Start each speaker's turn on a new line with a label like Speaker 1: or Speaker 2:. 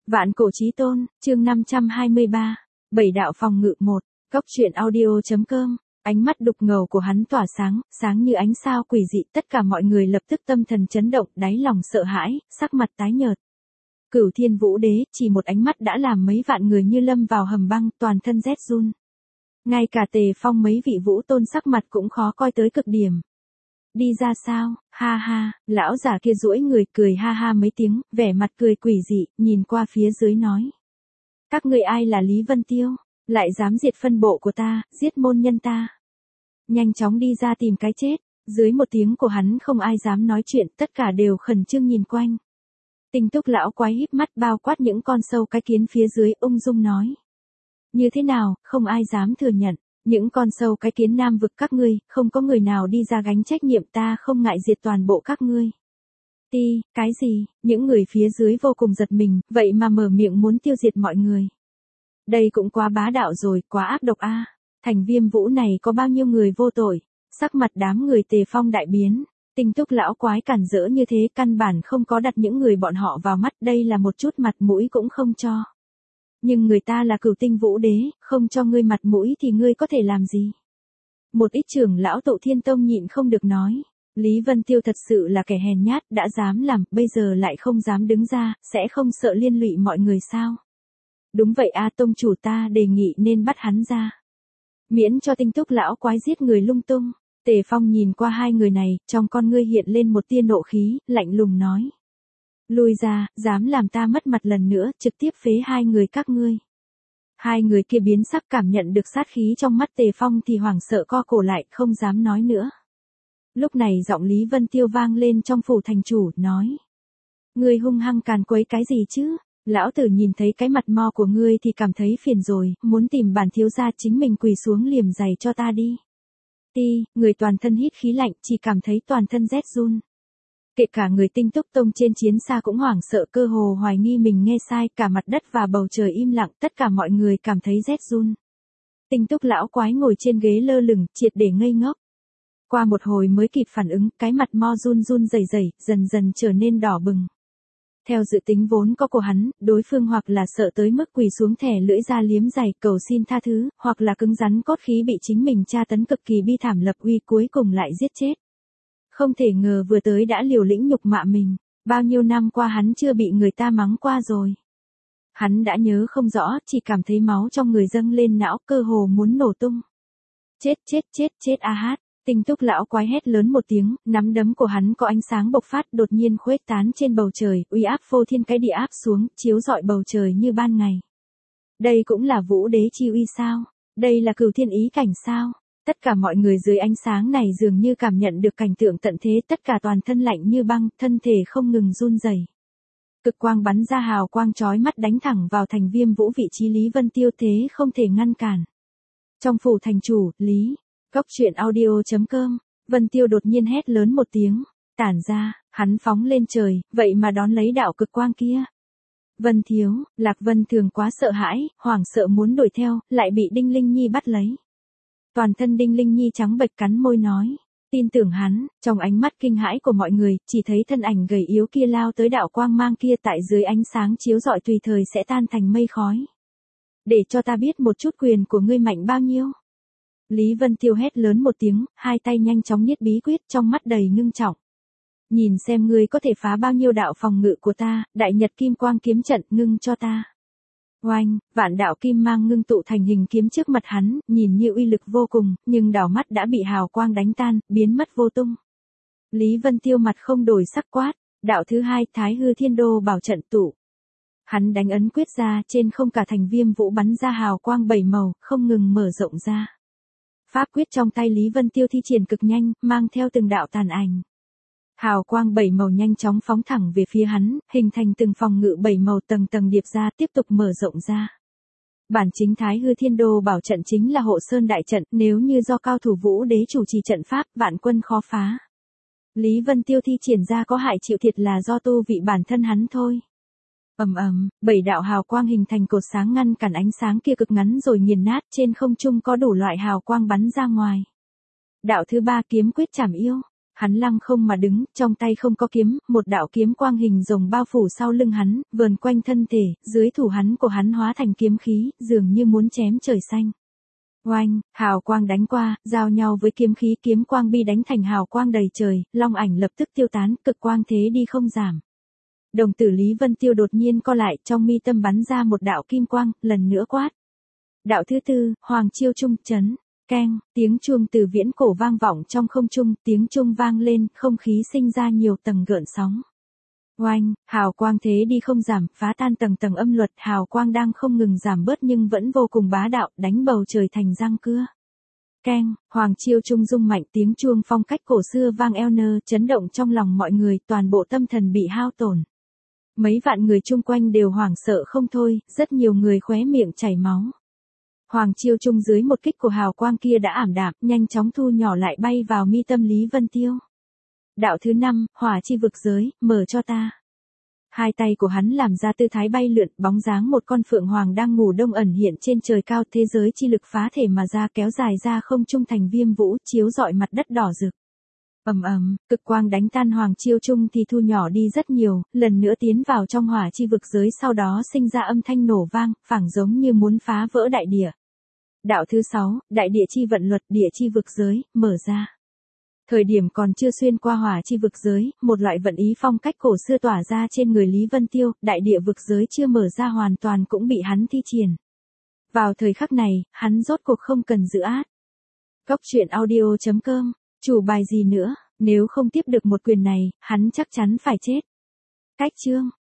Speaker 1: Vạn cổ chí tôn, chương 523, Bảy đạo phòng ngự 1, Cốc truyện audio.com. Ánh mắt đục ngầu của hắn tỏa sáng, sáng như ánh sao quỷ dị, tất cả mọi người lập tức tâm thần chấn động, đáy lòng sợ hãi, sắc mặt tái nhợt. Cửu Thiên Vũ Đế, chỉ một ánh mắt đã làm mấy vạn người như lâm vào hầm băng, toàn thân rét run. Ngay cả Tề Phong mấy vị vũ tôn sắc mặt cũng khó coi tới cực điểm. Đi ra sao, ha ha, lão giả kia duỗi người cười ha ha mấy tiếng, vẻ mặt cười quỷ dị, nhìn qua phía dưới nói. Các ngươi ai là Lý Vân Tiêu, lại dám diệt phân bộ của ta, giết môn nhân ta. Nhanh chóng đi ra tìm cái chết, dưới một tiếng của hắn không ai dám nói chuyện, tất cả đều khẩn trương nhìn quanh. Tinh Túc lão quái híp mắt bao quát những con sâu cái kiến phía dưới, ung dung nói. Như thế nào, không ai dám thừa nhận. Những con sâu cái kiến nam vực các ngươi, không có người nào đi ra gánh trách nhiệm, ta không ngại diệt toàn bộ các ngươi. Cái gì, những người phía dưới vô cùng giật mình, vậy mà mở miệng muốn tiêu diệt mọi người. Đây cũng quá bá đạo rồi, quá ác độc a. Thành Viêm Vũ này có bao nhiêu người vô tội, sắc mặt đám người Tề Phong đại biến. Tinh Túc lão quái cản rỡ như thế, căn bản không có đặt những người bọn họ vào mắt, đây là một chút mặt mũi cũng không cho. Nhưng người ta là Cửu Tinh Vũ Đế, không cho ngươi mặt mũi thì ngươi có thể làm gì? Một ít trưởng lão Tụ Thiên Tông nhịn không được nói. Lý Vân Tiêu thật sự là kẻ hèn nhát, đã dám làm, bây giờ lại không dám đứng ra, sẽ không sợ liên lụy mọi người sao? Đúng vậy a, tông chủ, ta đề nghị nên bắt hắn ra. Miễn cho Tinh Túc lão quái giết người lung tung. Tề Phong nhìn qua hai người này, trong con ngươi hiện lên một tia nộ khí, lạnh lùng nói. Lui ra, dám làm ta mất mặt lần nữa, trực tiếp phế hai người các ngươi. Hai người kia biến sắc, cảm nhận được sát khí trong mắt Tề Phong thì hoảng sợ co cổ lại, không dám nói nữa. Lúc này giọng Lý Vân Tiêu vang lên trong phủ thành chủ, nói. Ngươi hung hăng càn quấy cái gì chứ? Lão tử nhìn thấy cái mặt mo của ngươi thì cảm thấy phiền rồi, muốn tìm bản thiếu gia chính mình quỳ xuống liềm giày cho ta đi. Người toàn thân hít khí lạnh, chỉ cảm thấy toàn thân rét run. Kể cả người Tinh Túc Tông trên chiến xa cũng hoảng sợ, cơ hồ hoài nghi mình nghe sai, cả mặt đất và bầu trời im lặng, tất cả mọi người cảm thấy rét run. Tinh Túc lão quái ngồi trên ghế lơ lửng, triệt để ngây ngốc. Qua một hồi mới kịp phản ứng, cái mặt mo run run rẩy rẩy, dần dần trở nên đỏ bừng. Theo dự tính vốn có của hắn, đối phương hoặc là sợ tới mức quỳ xuống thẻ lưỡi ra liếm giày cầu xin tha thứ, hoặc là cứng rắn cốt khí bị chính mình tra tấn cực kỳ bi thảm lập uy, cuối cùng lại giết chết. Không thể ngờ vừa tới đã liều lĩnh nhục mạ mình, bao nhiêu năm qua hắn chưa bị người ta mắng qua rồi. Hắn đã nhớ không rõ, chỉ cảm thấy máu trong người dâng lên não, cơ hồ muốn nổ tung. Chết a hát. Tinh Túc lão quái hét lớn một tiếng, nắm đấm của hắn có ánh sáng bộc phát, đột nhiên khuếch tán trên bầu trời, uy áp phô thiên cái địa áp xuống, chiếu rọi bầu trời như ban ngày. Đây cũng là Vũ Đế chi uy sao? Đây là Cửu Thiên ý cảnh sao? Tất cả mọi người dưới ánh sáng này dường như cảm nhận được cảnh tượng tận thế, tất cả toàn thân lạnh như băng, thân thể không ngừng run rẩy. Cực quang bắn ra hào quang chói mắt đánh thẳng vào Thành Viêm Vũ, vị trí Lý Vân Tiêu thế không thể ngăn cản. Trong phủ thành chủ, Lý Cốc truyện audio.com, Vân Tiêu đột nhiên hét lớn một tiếng, tản ra, hắn phóng lên trời, vậy mà đón lấy đạo cực quang kia. Vân thiếu, Lạc Vân Thường quá sợ hãi, hoảng sợ muốn đuổi theo, lại bị Đinh Linh Nhi bắt lấy. Toàn thân Đinh Linh Nhi trắng bệch cắn môi nói, tin tưởng hắn, trong ánh mắt kinh hãi của mọi người, chỉ thấy thân ảnh gầy yếu kia lao tới đạo quang mang kia, tại dưới ánh sáng chiếu rọi tùy thời sẽ tan thành mây khói. Để cho ta biết một chút quyền của ngươi mạnh bao nhiêu. Lý Vân Tiêu hét lớn một tiếng, hai tay nhanh chóng niết bí quyết, trong mắt đầy ngưng trọng. Nhìn xem ngươi có thể phá bao nhiêu đạo phòng ngự của ta, Đại Nhật Kim Quang kiếm trận, ngưng cho ta. Oanh, vạn đạo kim mang ngưng tụ thành hình kiếm trước mặt hắn, nhìn như uy lực vô cùng, nhưng đảo mắt đã bị hào quang đánh tan, biến mất vô tung. Lý Vân Tiêu mặt không đổi sắc quát, đạo thứ hai, Thái Hư Thiên Đô bảo trận tụ. Hắn đánh ấn quyết ra, trên không cả Thành Viêm Vũ bắn ra hào quang bảy màu, không ngừng mở rộng ra. Pháp quyết trong tay Lý Vân Tiêu thi triển cực nhanh, mang theo từng đạo tàn ảnh. Hào quang bảy màu nhanh chóng phóng thẳng về phía hắn, hình thành từng phòng ngự bảy màu tầng tầng điệp ra, tiếp tục mở rộng ra. Bản chính Thái Hư Thiên Đô bảo trận chính là hộ sơn đại trận, nếu như do cao thủ Vũ Đế chủ trì trận pháp, vạn quân khó phá. Lý Vân Tiêu thi triển ra có hại chịu thiệt là do tu vị bản thân hắn thôi. Bảy đạo hào quang hình thành cột sáng ngăn cản ánh sáng kia cực ngắn rồi nghiền nát, trên không trung có đủ loại hào quang bắn ra ngoài. Đạo thứ ba, kiếm quyết trảm yêu. Hắn lăng không mà đứng, trong tay không có kiếm, một đạo kiếm quang hình rồng bao phủ sau lưng hắn, vờn quanh thân thể, dưới thủ hắn của hắn hóa thành kiếm khí, dường như muốn chém trời xanh. Oanh, hào quang đánh qua, giao nhau với kiếm khí, kiếm quang bi đánh thành hào quang đầy trời, long ảnh lập tức tiêu tán, cực quang thế đi không giảm. Đồng tử Lý Vân Tiêu đột nhiên co lại, trong mi tâm bắn ra một đạo kim quang, lần nữa quát. Đạo thứ tư, Hoàng Chiêu Trung chấn. Keng, tiếng chuông từ viễn cổ vang vọng trong không trung, tiếng chuông vang lên, không khí sinh ra nhiều tầng gợn sóng. Oanh, hào quang thế đi không giảm, phá tan tầng tầng âm luật, hào quang đang không ngừng giảm bớt nhưng vẫn vô cùng bá đạo, đánh bầu trời thành răng cưa. Keng, Hoàng Chiêu Trung rung mạnh, tiếng chuông phong cách cổ xưa vang eo nơ, chấn động trong lòng mọi người, toàn bộ tâm thần bị hao tổn. Mấy vạn người chung quanh đều hoảng sợ không thôi, rất nhiều người khóe miệng chảy máu. Hoàng Chiêu Trung dưới một kích của hào quang kia đã ảm đạm, nhanh chóng thu nhỏ lại bay vào mi tâm Lý Vân Tiêu. Đạo thứ 5, hỏa chi vực giới, mở cho ta. Hai tay của hắn làm ra tư thái bay lượn, bóng dáng một con phượng hoàng đang ngủ đông ẩn hiện trên trời cao, thế giới chi lực phá thể mà ra kéo dài ra không trung thành viêm vũ, chiếu rọi mặt đất đỏ rực. Ầm ầm, cực quang đánh tan Hoàng Chiêu Trung thì thu nhỏ đi rất nhiều, lần nữa tiến vào trong hỏa chi vực giới, sau đó sinh ra âm thanh nổ vang, phảng giống như muốn phá vỡ đại địa. Đạo thứ 6, đại địa chi vận luật, địa chi vực giới, mở ra. Thời điểm còn chưa xuyên qua hỏa chi vực giới, một loại vận ý phong cách cổ xưa tỏa ra trên người Lý Vân Tiêu, đại địa vực giới chưa mở ra hoàn toàn cũng bị hắn thi triển. Vào thời khắc này, hắn rốt cuộc không cần giữ át. Góc truyện audio.com, chủ bài gì nữa, nếu không tiếp được một quyền này, hắn chắc chắn phải chết. Cách chương